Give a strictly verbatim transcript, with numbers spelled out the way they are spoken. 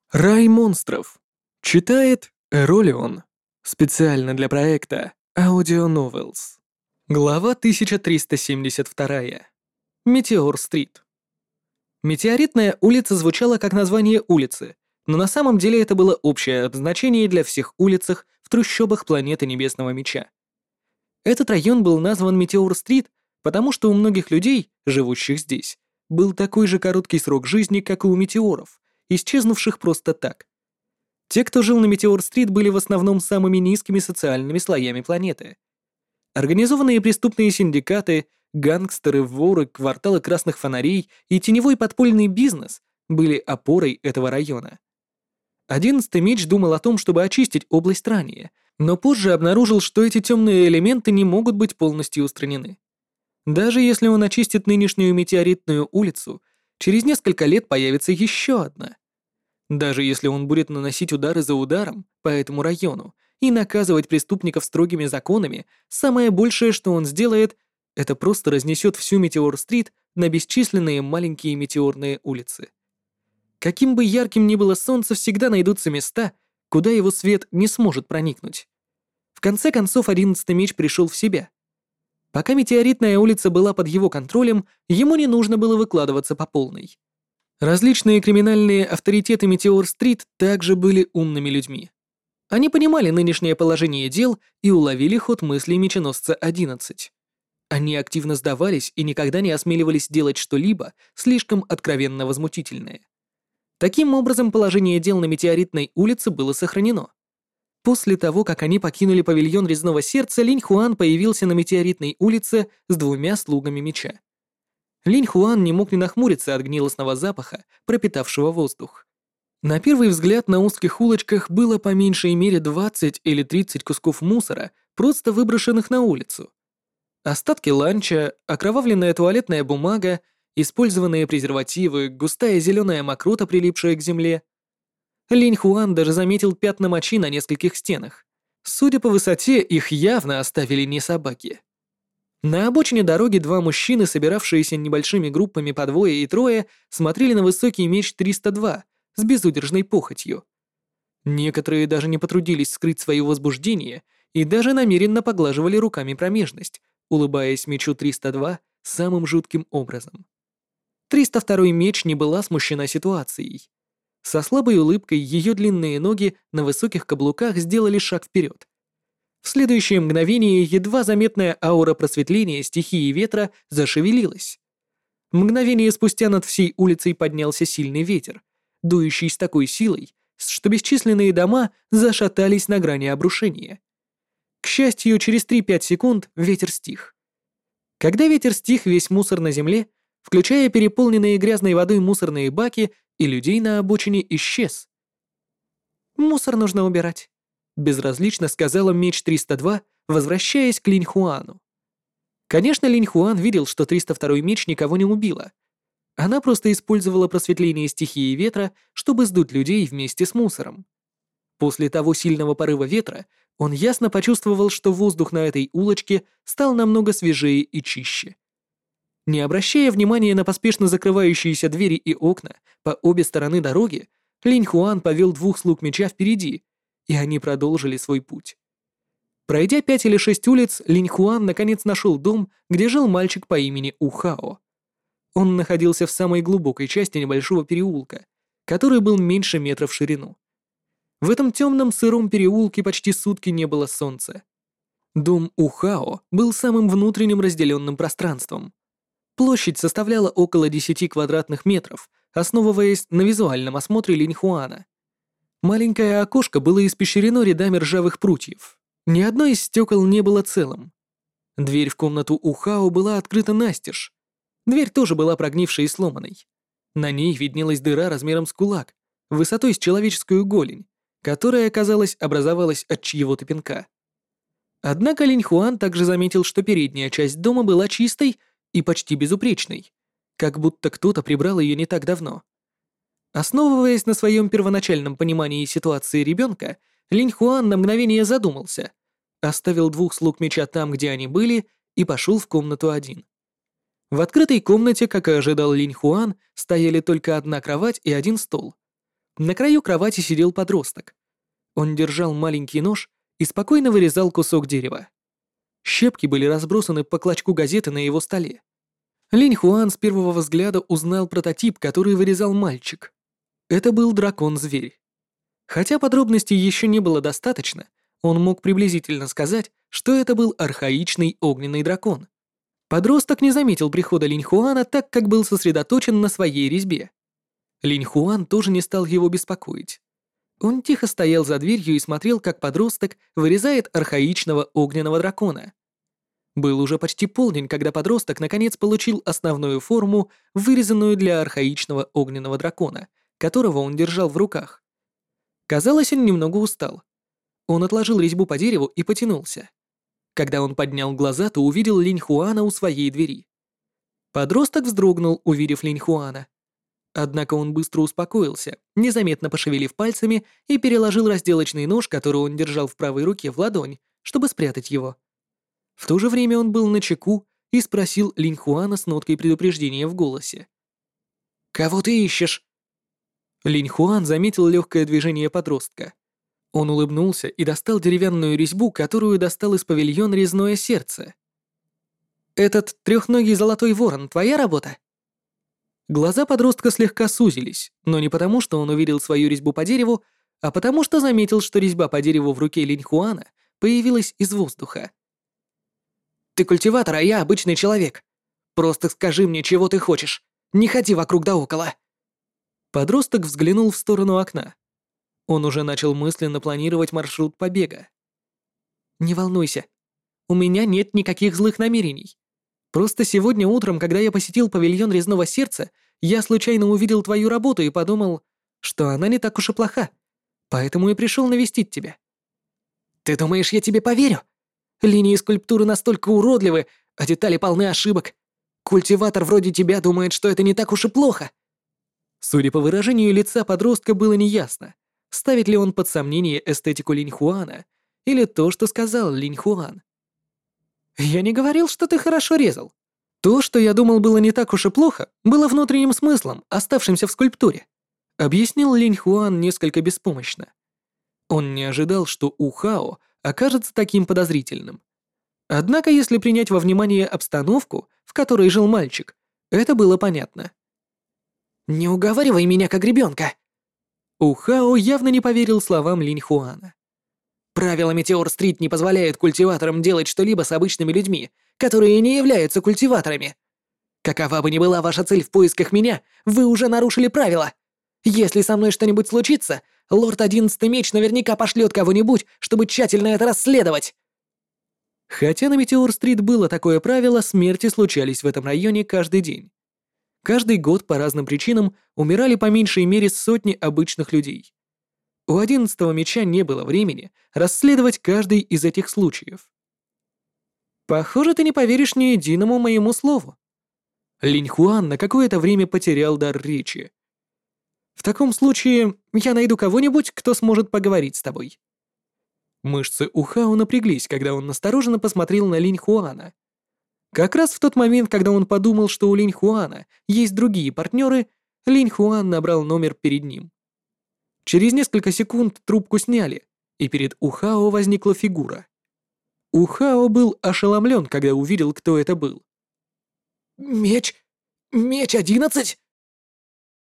Рай монстров. Читает Эролион. Специально для проекта Audio Novels. Глава тысяча триста семьдесят два. Метеор-стрит. Метеоритная улица звучала как название улицы, но на самом деле это было общее обозначение для всех улицах в трущобах планеты Небесного Меча. Этот район был назван Метеор-стрит, потому что у многих людей, живущих здесь, был такой же короткий срок жизни, как и у метеоров, исчезнувших просто так. Те, кто жил на Метеор-стрит, были в основном самыми низкими социальными слоями планеты. Организованные преступные синдикаты, гангстеры, воры, кварталы красных фонарей и теневой подпольный бизнес были опорой этого района. Одиннадцатый меч думал о том, чтобы очистить область ранее, но позже обнаружил, что эти темные элементы не могут быть полностью устранены. Даже если он очистит нынешнюю метеоритную улицу, через несколько лет появится еще одна. Даже если он будет наносить удары за ударом по этому району и наказывать преступников строгими законами, самое большее, что он сделает, это просто разнесет всю Метеор-стрит на бесчисленные маленькие метеорные улицы. Каким бы ярким ни было солнце, всегда найдутся места, куда его свет не сможет проникнуть. В конце концов, одиннадцатый меч пришел в себя. Пока метеоритная улица была под его контролем, ему не нужно было выкладываться по полной. Различные криминальные авторитеты Метеор-стрит также были умными людьми. Они понимали нынешнее положение дел и уловили ход мыслей меченосца одиннадцать. Они активно сдавались и никогда не осмеливались делать что-либо слишком откровенно возмутительное. Таким образом, положение дел на Метеоритной улице было сохранено. После того, как они покинули павильон Резного Сердца, Линь Хуан появился на Метеоритной улице с двумя слугами меча. Линь Хуан не мог не нахмуриться от гнилостного запаха, пропитавшего воздух. На первый взгляд на узких улочках было по меньшей мере двадцать или тридцать кусков мусора, просто выброшенных на улицу. Остатки ланча, окровавленная туалетная бумага, использованные презервативы, густая зеленая мокрота, прилипшая к земле. Линь Хуан даже заметил пятна мочи на нескольких стенах. Судя по высоте, их явно оставили не собаки. На обочине дороги два мужчины, собиравшиеся небольшими группами по двое и трое, смотрели на высокий меч триста два с безудержной похотью. Некоторые даже не потрудились скрыть свое возбуждение и даже намеренно поглаживали руками промежность, улыбаясь мечу триста два самым жутким образом. триста второй меч не была смущена ситуацией. Со слабой улыбкой ее длинные ноги на высоких каблуках сделали шаг вперед. В следующее мгновение едва заметная аура просветления стихии ветра зашевелилась. Мгновение спустя над всей улицей поднялся сильный ветер, дующий с такой силой, что бесчисленные дома зашатались на грани обрушения. К счастью, через три-пять секунд ветер стих. Когда ветер стих, весь мусор на земле, включая переполненные грязной водой мусорные баки и людей на обочине, исчез. «Мусор нужно убирать», — безразлично сказала меч триста два, возвращаясь к Линь Хуану. Конечно, Линь Хуан видел, что триста второй меч никого не убила. Она просто использовала просветление стихии ветра, чтобы сдуть людей вместе с мусором. После того сильного порыва ветра он ясно почувствовал, что воздух на этой улочке стал намного свежее и чище. Не обращая внимания на поспешно закрывающиеся двери и окна по обе стороны дороги, Линь Хуан повел двух слуг меча впереди, и они продолжили свой путь. Пройдя пять или шесть улиц, Линь Хуан наконец нашел дом, где жил мальчик по имени Ухао. Он находился в самой глубокой части небольшого переулка, который был меньше метра в ширину. В этом темном сыром переулке почти сутки не было солнца. Дом Ухао был самым внутренним разделенным пространством. Площадь составляла около десяти квадратных метров, основываясь на визуальном осмотре Линь Хуана. Маленькое окошко было испещрено рядами ржавых прутьев. Ни одно из стекол не было целым. Дверь в комнату Ухао была открыта настежь. Дверь тоже была прогнившей и сломанной. На ней виднелась дыра размером с кулак, высотой с человеческую голень, которая, казалось, образовалась от чьего-то пинка. Однако Линь Хуан также заметил, что передняя часть дома была чистой и почти безупречной, как будто кто-то прибрал ее не так давно. Основываясь на своем первоначальном понимании ситуации ребенка, Линь Хуан на мгновение задумался, оставил двух слуг меча там, где они были, и пошел в комнату один. В открытой комнате, как и ожидал Линь Хуан, стояли только одна кровать и один стол. На краю кровати сидел подросток. Он держал маленький нож и спокойно вырезал кусок дерева. Щепки были разбросаны по клочку газеты на его столе. Линь Хуан с первого взгляда узнал прототип, который вырезал мальчик. Это был дракон-зверь. Хотя подробностей еще не было достаточно, он мог приблизительно сказать, что это был архаичный огненный дракон. Подросток не заметил прихода Линь Хуана, так как был сосредоточен на своей резьбе. Линь Хуан тоже не стал его беспокоить. Он тихо стоял за дверью и смотрел, как подросток вырезает архаичного огненного дракона. Был уже почти полдень, когда подросток наконец получил основную форму, вырезанную для архаичного огненного дракона, которого он держал в руках. Казалось, он немного устал. Он отложил резьбу по дереву и потянулся. Когда он поднял глаза, то увидел Линь Хуана у своей двери. Подросток вздрогнул, увидев Линь Хуана. Однако он быстро успокоился, незаметно пошевелив пальцами и переложил разделочный нож, который он держал в правой руке, в ладонь, чтобы спрятать его. В то же время он был начеку и спросил Линь Хуана с ноткой предупреждения в голосе. «Кого ты ищешь?» Линь Хуан заметил легкое движение подростка. Он улыбнулся и достал деревянную резьбу, которую достал из павильона резное сердце. «Этот трехногий золотой ворон — твоя работа?» Глаза подростка слегка сузились, но не потому, что он увидел свою резьбу по дереву, а потому что заметил, что резьба по дереву в руке Линь Хуана появилась из воздуха. «Ты культиватор, а я обычный человек. Просто скажи мне, чего ты хочешь. Не ходи вокруг да около». Подросток взглянул в сторону окна. Он уже начал мысленно планировать маршрут побега. «Не волнуйся. У меня нет никаких злых намерений. Просто сегодня утром, когда я посетил павильон резного сердца, я случайно увидел твою работу и подумал, что она не так уж и плоха, поэтому и пришел навестить тебя». «Ты думаешь, я тебе поверю? Линии скульптуры настолько уродливы, а детали полны ошибок. Культиватор вроде тебя думает, что это не так уж и плохо». Судя по выражению лица подростка, было неясно, ставит ли он под сомнение эстетику Линь Хуана или то, что сказал Линь Хуан. «Я не говорил, что ты хорошо резал. То, что я думал было не так уж и плохо, было внутренним смыслом, оставшимся в скульптуре», объяснил Линь Хуан несколько беспомощно. Он не ожидал, что У Хао окажется таким подозрительным. Однако, если принять во внимание обстановку, в которой жил мальчик, это было понятно. «Не уговаривай меня, как ребенка!» У Хао явно не поверил словам Линь Хуана. «Правила Метеор-стрит не позволяют культиваторам делать что-либо с обычными людьми, которые не являются культиваторами. Какова бы ни была ваша цель в поисках меня, вы уже нарушили правила. Если со мной что-нибудь случится, лорд Одиннадцатый Меч наверняка пошлет кого-нибудь, чтобы тщательно это расследовать». Хотя на Метеор-стрит было такое правило, смерти случались в этом районе каждый день. Каждый год по разным причинам умирали по меньшей мере сотни обычных людей. У Одиннадцатого Меча не было времени расследовать каждый из этих случаев. «Похоже, ты не поверишь ни единому моему слову». Линь Хуан на какое-то время потерял дар речи. «В таком случае я найду кого-нибудь, кто сможет поговорить с тобой». Мышцы у Хао напряглись, когда он настороженно посмотрел на Линь Хуана. Как раз в тот момент, когда он подумал, что у Линь Хуана есть другие партнеры, Линь Хуан набрал номер перед ним. Через несколько секунд трубку сняли, и перед У Хао возникла фигура. У Хао был ошеломлен, когда увидел, кто это был. «Меч... меч одиннадцать?»